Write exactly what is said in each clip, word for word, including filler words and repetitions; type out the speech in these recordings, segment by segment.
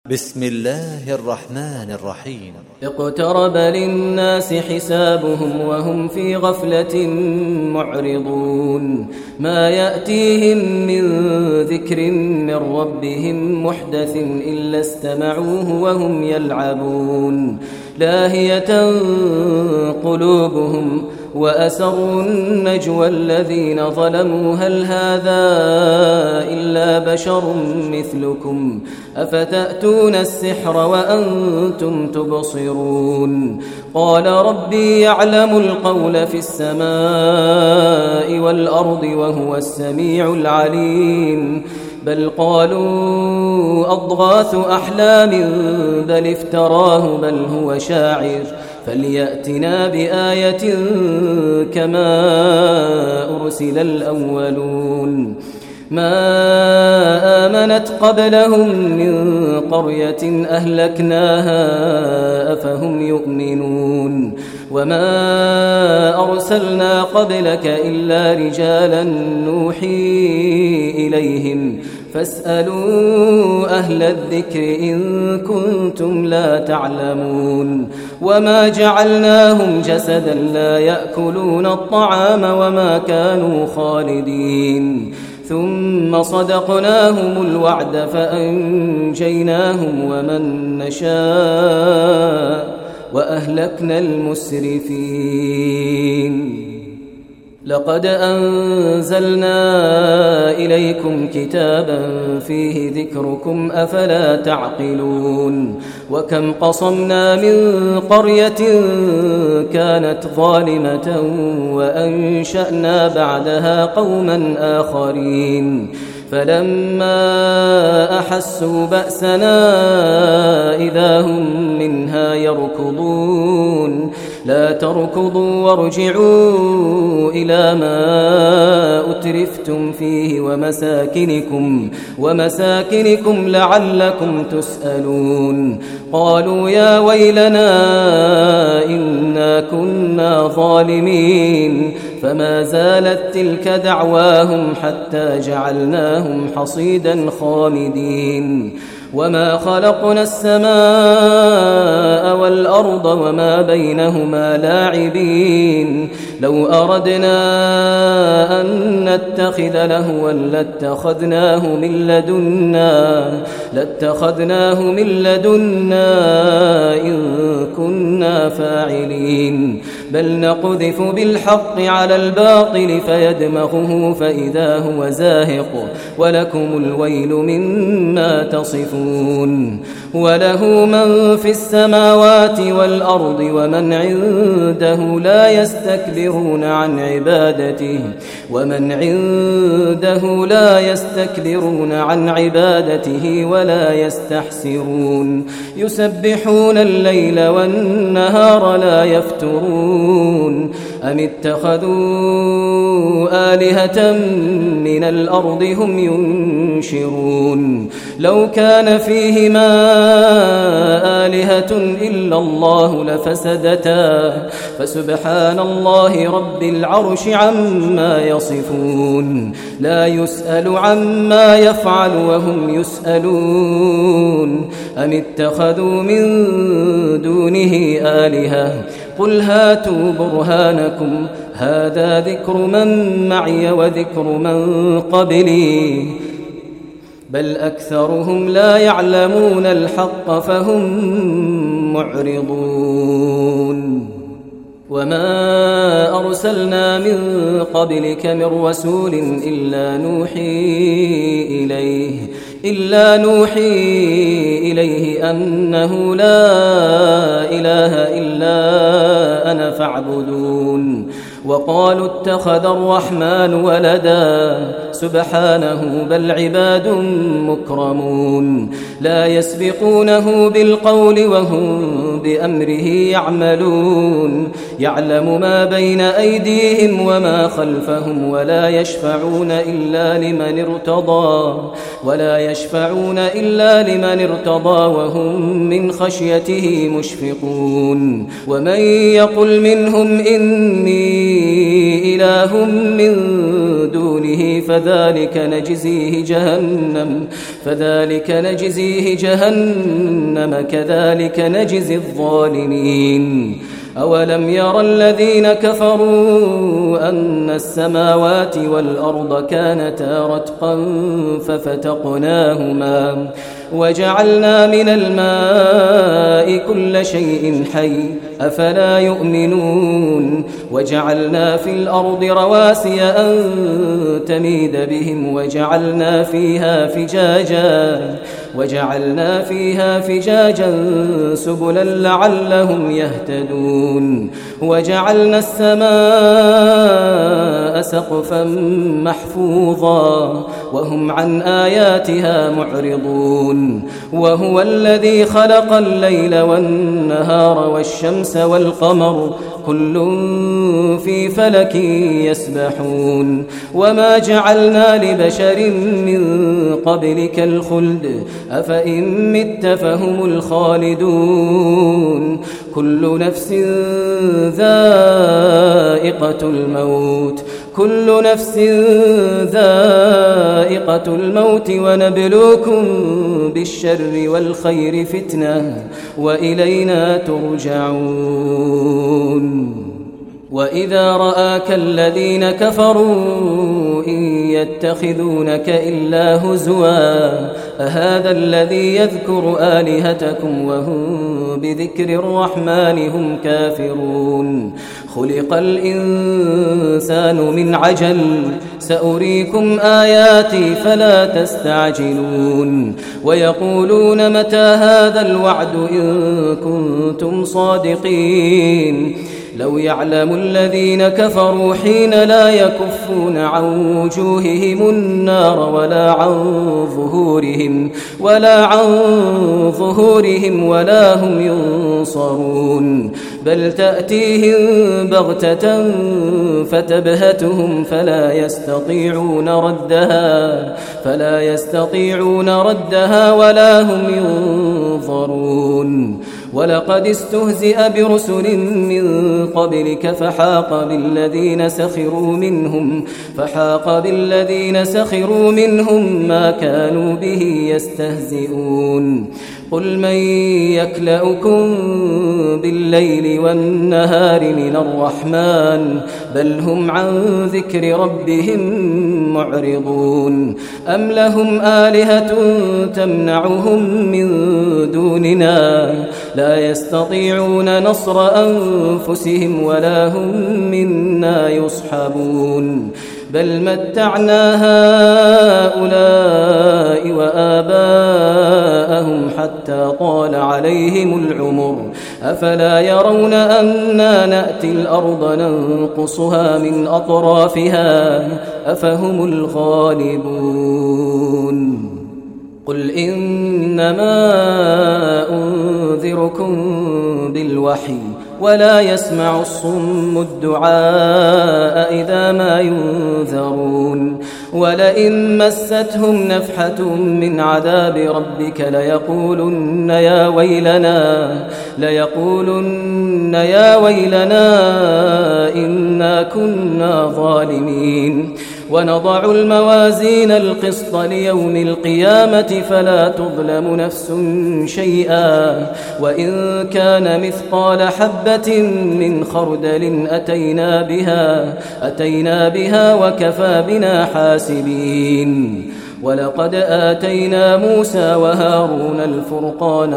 بسم الله الرحمن الرحيم. اقترب للناس حسابهم وهم في غفلة معرضون. ما يأتيهم من ذكر من ربهم محدث إلا استمعوه وهم يلعبون. لاهية قلوبهم وأسروا النجوى الذين ظلموا هل هذا إلا بشر مثلكم أفتأتون السحر وأنتم تبصرون. قال ربي يعلم القول في السماء والأرض وهو السميع العليم. بل قالوا أضغاث أحلام بل افتراه بل هو شاعر فليأتنا بآية كما أرسل الأولون. ما آمنت قبلهم من قرية أهلكناها أفهم يؤمنون. وما أرسلنا قبلك إلا رجالا نوحي إليهم فاسألوا أهل الذكر إن كنتم لا تعلمون. وما جعلناهم جسدا لا يأكلون الطعام وما كانوا خالدين. ثم صدقناهم الوعد فأنجيناهم ومن نشاء وأهلكنا المسرفين. لقد أنزلنا إليكم كتابا فيه ذكركم أفلا تعقلون. وكم قصمنا من قرية كانت ظالمة وأنشأنا بعدها قوما آخرين فلما أحسوا بأسنا إذا هم منها يركضون. لا تركضوا وارجعوا إلى ما أترفتم فيه ومساكنكم, ومساكنكم لعلكم تسألون. قالوا يا ويلنا إنا كنا ظالمين. فما زالت تلك دعواهم حتى جعلناهم حصيدا خامدين. وما خلقنا السماء والأرض وما بينهما لاعبين. لو أردنا أن نتخذ لهوا لاتخذناه من لدنا لاتخذناه من لدنا إن كنا فاعلين. بل نقذف بالحق على الباطل فيدمغه فإذا هو زاهق ولكم الويل مما تصفون. وله من في السماوات والأرض ومن عنده لا يستكبرون عن عبادته ومن عنده لا يستكبرون عن عبادته ولا يستحسرون. يسبحون الليل والنهار لا يفترون. أم اتخذوا آلهة من الأرض هم ينشرون. لو كان فيهما آلهة إلا الله لفسدتا فسبحان الله رب العرش عما يصفون. لا يسأل عما يفعل وهم يسألون. أم اتخذوا من دونه آلهة قل هاتوا برهانكم هذا ذكر من معي وذكر من قبلي بل أكثرهم لا يعلمون الحق فهم معرضون. وما أرسلنا من قبلك من رسول إلا نوحي إليه إلا نوحي إليه أنه لا إله إلا أنا فاعبدون. وقالوا اتخذ الرحمن ولدا سبحانه بل عباد مكرمون. لا يسبقونه بالقول وهم بأمره يعملون. يعلم ما بين أيديهم وما خلفهم ولا يشفعون إلا لمن ارتضى ولا يشفعون إلا لمن ارتضى وهم من خشيته مشفقون. ومن يقل منهم إني إله من دونه فذلك نجزيه جهنم فذلك نجزيه جهنم كذلك نجزي الظالمين. أولم ير الذين كفروا أن السماوات والأرض كانتا رتقا ففتقناهما وجعلنا من الماء كل شيء حي أفلا يؤمنون. وجعلنا في الأرض رواسي أن تميد بهم وجعلنا فيها فجاجا وجعلنا فيها فجاجا سبلا لعلهم يهتدون. وجعلنا السماء سقفا محفوظا وهم عن آياتها معرضون. وهو الذي خلق الليل والنهار والشمس والقمر كل في فلك يسبحون. وما جعلنا لبشر من قبلك الخلد أفإن مت فهم الخالدون. كل نفس ذائقة الموت كل نفس ذائقة الموت ونبلوكم بالشر والخير فتنة وإلينا ترجعون. وإذا رآك الذين كفروا إن يتخذونك إلا هزوا أهذا الذي يذكر آلهتكم وهم بذكر الرحمن هم كافرون. خلق الإنسان من عجل سأريكم آياتي فلا تستعجلون. ويقولون متى هذا الوعد إن كنتم صادقين. لو يعلم الذين كفروا حين لا يكفون عن وجوههم النار ولا عن ظهورهم ولا عن ظهورهم ولا هم ينصرون. بل تأتيهم بغتة فتبهتهم فلا يستطيعون ردها فلا يستطيعون ردها ولا هم ينظرون. ولقد استهزئ برسل من قبلك فحاق بالذين سخروا منهم فحاق بالذين سخروا منهم ما كانوا به يستهزئون. قل من يكلؤكم بالليل والنهار من الرحمن بل هم عن ذكر ربهم معرضون. أم لهم آلهة تمنعهم من دوننا لا يستطيعون نصر أنفسهم ولا هم منا يصحبون. بل متعنا هؤلاء وآباءهم حتى طال عليهم العمر أفلا يرون أنا نأتي الأرض ننقصها من أطرافها أفهم الغالبون. قل إنما أنذركم بالوحي ولا يسمع الصم الدعاء إذا ما ينذرون. ولئن مستهم نفحة من عذاب ربك ليقولن يا ويلنا ليقولن يا ويلنا إنا كنا ظالمين. ونضع الموازين القسط ليوم القيامة فلا تظلم نفس شيئا وإن كان مثقال حبة من خردل أتينا بها أتينا بها وكفى بنا حاسبين. ولقد آتينا موسى وهارون الفرقان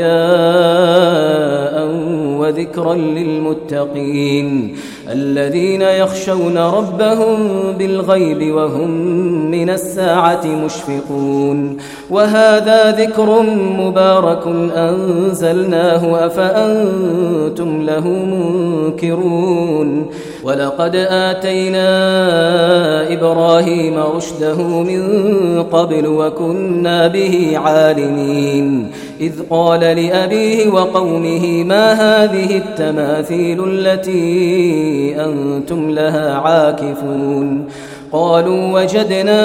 وضياء وذكرا للمتقين الذين يخشون ربهم بالغيب وهم من الساعة مشفقون. وهذا ذكر مبارك أنزلناه أفأنتم له منكرون. ولقد آتينا إبراهيم رشده من قبل وكنا به عالمين. إذ قال لأبيه وقومه ما هذه التماثيل التي أنتم لها عاكفون. قالوا وجدنا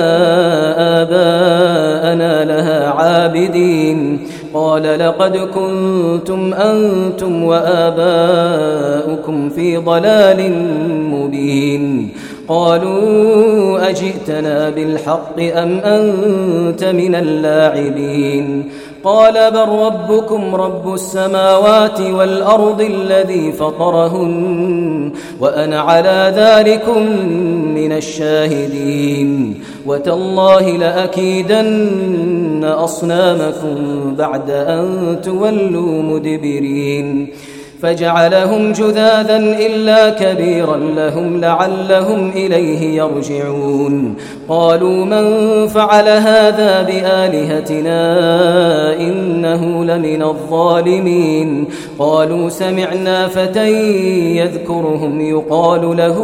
آباءنا لها عابدين. قال لقد كنتم أنتم وآباؤكم في ضلال مبين. قالوا أجئتنا بالحق أم أنت من اللاعبين قال بل ربكم رب السماوات والأرض الذي فطرهن وأنا على ذلكم من الشاهدين وتالله لأكيدن أصنامكم بعد أن تولوا مدبرين فجعلهم جذاذا إلا كبيرا لهم لعلهم إليه يرجعون قالوا من فعل هذا بآلهتنا إنه لمن الظالمين قالوا سمعنا فتى يذكرهم يقال له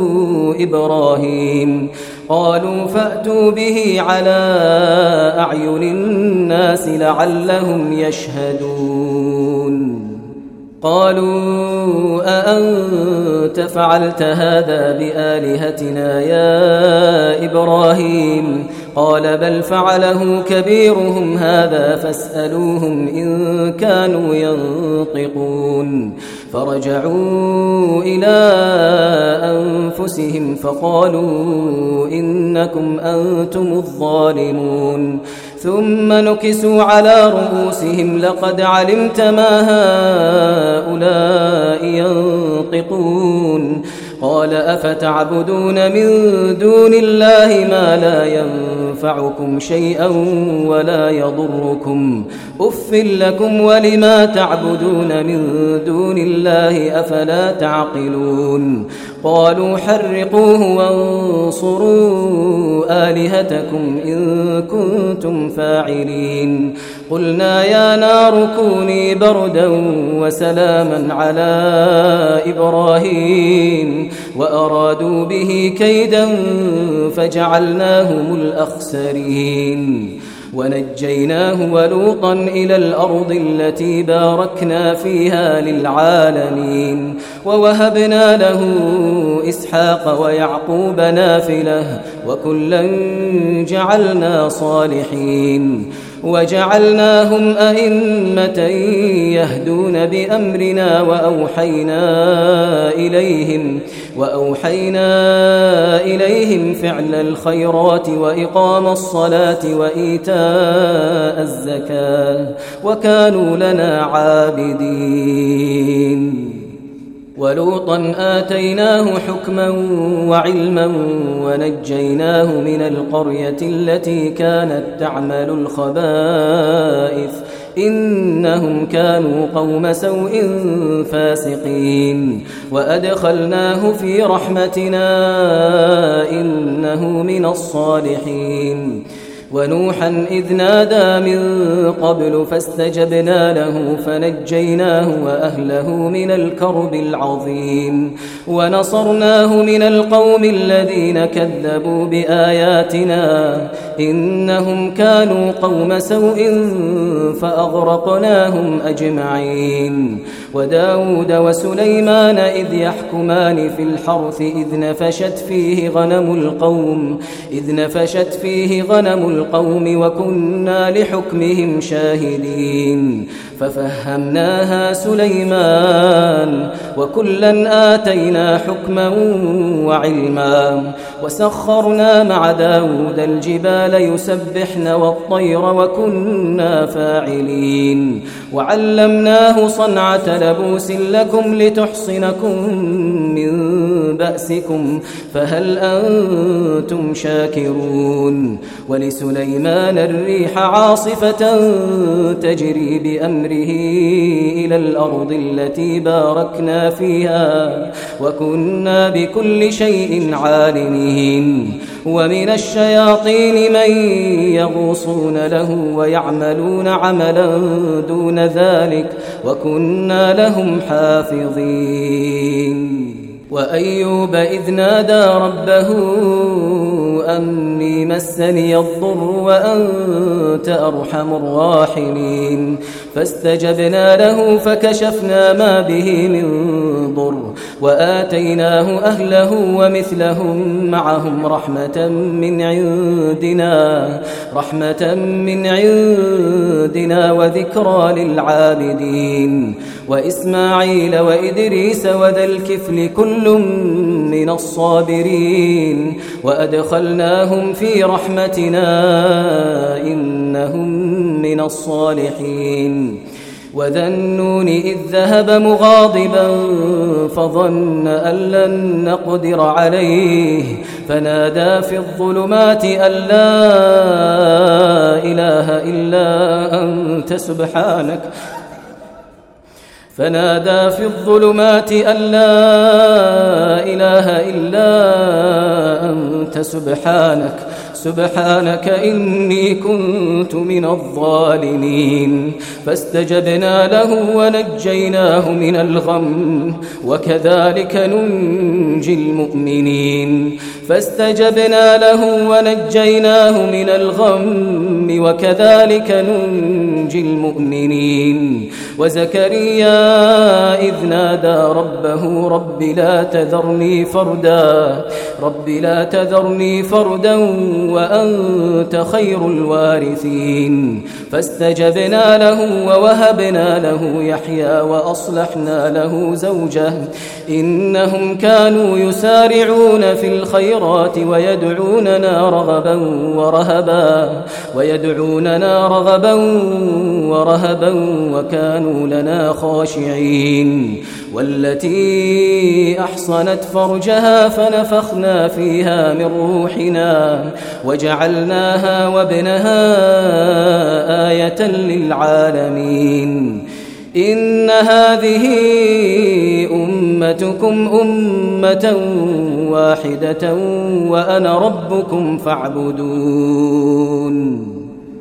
إبراهيم قالوا فأتوا به على أعين الناس لعلهم يشهدون قالوا أأنت فعلت هذا بآلهتنا يا إبراهيم قال بل فعله كبيرهم هذا فاسألوهم إن كانوا ينطقون فرجعوا إلى أنفسهم فقالوا إنكم أنتم الظالمون ثم نكسوا على رؤوسهم لقد علمت ما هؤلاء ينطقون قال أفتعبدون من دون الله ما لا ينفعكم شيئا ولا يضركم أف لكم ولما تعبدون من دون الله أفلا تعقلون قالوا حرقوه وانصروا آلهتكم إن كنتم فاعلين قلنا يا نار كوني بردا وسلاما على إبراهيم وأرادوا به كيدا فجعلناهم الأخسرين ونجيناه ولوطا إلى الأرض التي باركنا فيها للعالمين ووهبنا له إسحاق ويعقوب نافلة وكلا جعلنا صالحين وجعلناهم أئمة يهدون بأمرنا وأوحينا إليهم وأوحينا إليهم فعل الخيرات وإقام الصلاة وإيتاء الزكاة وكانوا لنا عابدين ولوطا آتيناه حكما وعلما ونجيناه من القرية التي كانت تعمل الخبائث إنهم كانوا قوم سوء فاسقين وأدخلناه في رحمتنا إنه من الصالحين ونوحا إذ نادى من قبل فاستجبنا له فنجيناه وأهله من الكرب العظيم ونصرناه من القوم الذين كذبوا بآياتنا إنهم كانوا قوم سوء فأغرقناهم أجمعين وداود وسليمان إذ يحكمان في الحرث إذ نفشت فيه غنم القوم إذ نفشت فيه غنم القوم وكنا لحكمهم شاهدين ففهمناها سليمان وكلا آتينا حكما وعلما وسخرنا مع داود الجبال يسبحن والطير وكنا فاعلين وعلمناه صنعة لبوس لكم لتحصنكم من بأسكم فهل أنتم شاكرون ولسليمان الريح عاصفة تجري بأمره إلى الأرض التي باركنا فيها وكنا بكل شيء عالمين ومن الشياطين من يغوصون له ويعملون عملا دون ذلك وكنا لهم حافظين وأيوب إذ نادى ربه أني مسني الضر وأنت أرحم الراحمين فاستجبنا له فكشفنا ما به من ضر وآتيناه أهله ومثلهم معهم رحمة من عندنا رحمة من عندنا وذكرى للعابدين وإسماعيل وإدريس وذا الكفل كل من الصابرين وأدخلناهم في رحمتنا إنهم من الصالحين وذا النون إذ ذهب مغاضبا فظن أن لن نقدر عليه فنادى في الظلمات أن لا إله إلا أنت سبحانك فنادى في الظلمات أن لا إله إلا أنت سبحانك سبحانك إني كنت من الظالمين فاستجبنا له ونجيناه من الغم وكذلك ننجي المؤمنين فاستجبنا له ونجيناه من الغم وكذلك ننجي المؤمنين وزكريا إذ نادى ربه رب لا تذرني فردا رب لا تذرني فردا وأنت خير الوارثين فاستجبنا له ووهبنا له يحيى وأصلحنا له زوجه إنهم كانوا يسارعون في الخيرات ويدعوننا رغبا ورهبا ويدعوننا رغبا ورهبا وكانوا لنا خاشعين والتي أحصنت فرجها فنفخنا فيها من روحنا وجعلناها وابنها آية للعالمين إن هذه أمتكم أمة واحدة وأنا ربكم فاعبدون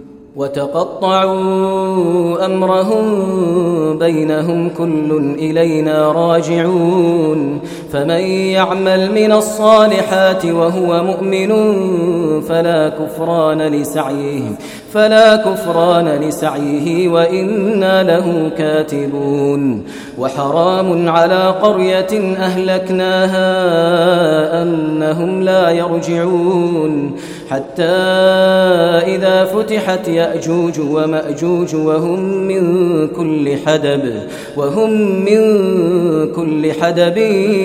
وتقطعوا أمرهم بينهم كل إلينا راجعون فمن يعمل من الصالحات وهو مؤمن فلا كفران لسعيه فلا كفران لسعيه وإنا له كاتبون وحرام على قرية أهلكناها أنهم لا يرجعون حتى إذا فتحت يأجوج ومأجوج وهم من كل حدب وهم من كل حدب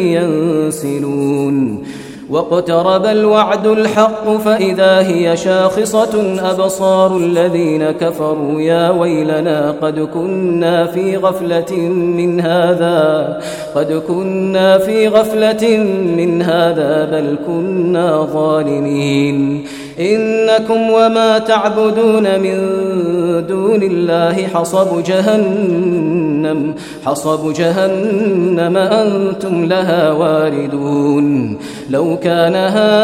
ينسلون واقترب الوعد الحق فإذا هي شاخصة أبصار الذين كفروا يا ويلنا قد كنا في غفلة من هذا قد كنا في غفلة من هذا بل كنا ظالمين إنكم وما تعبدون من دون الله حصب جهنم حصب جهنم أنتم لها واردون لو كان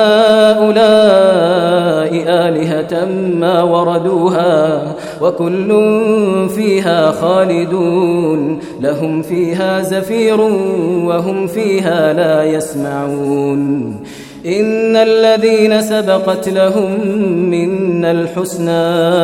هؤلاء آلهة ما وردوها وكل فيها خالدون لهم فيها زفير وهم فيها لا يسمعون إن الذين سبقت لهم منا الحسنى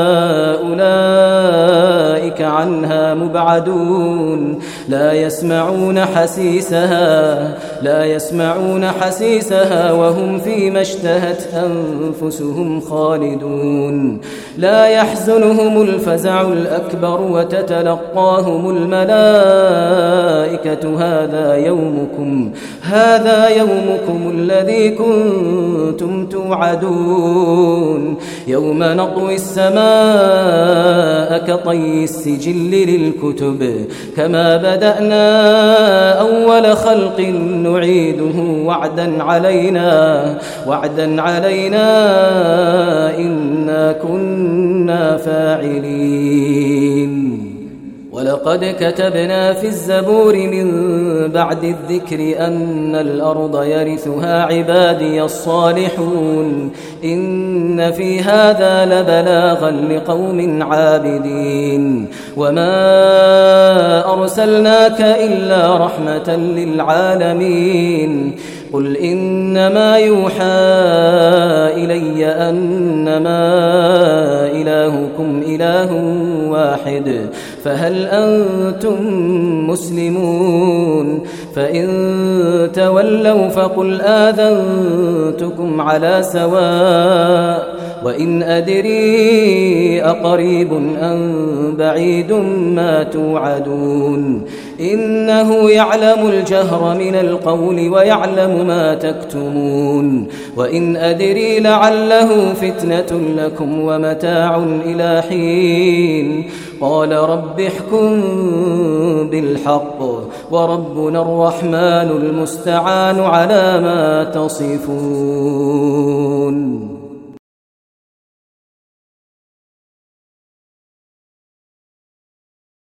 أولئك عنها مبعدون لا يسمعون حسيسها لا يسمعون حسيسها وهم فيما اشتهت أنفسهم خالدون لا يحزنهم الفزع الأكبر وتتلقاهم الملائكة هذا يومكم هذا يومكم الذي كنتم توعدون يوم نطوي السماء كطي السجل للكتب كما بدأنا أول خلق نعيده وعدا علينا وعدا علينا إنا كنا فاعلين ولقد كتبنا في الزبور من بعد الذكر أن الأرض يرثها عبادي الصالحون إن في هذا لبلاغا لقوم عابدين وما أرسلناك إلا رحمة للعالمين قل إنما يوحى إلي أنما إلهكم إله واحد فهل أنتم مسلمون فإن تولوا فقل آذنتكم على سواء وإن أدري أقريب أم بعيد ما توعدون إنه يعلم الجهر من القول ويعلم ما تكتمون وإن أدري لعله فتنة لكم ومتاع إلى حين قال رب احكم بالحق وربنا الرحمن المستعان على ما تصفون.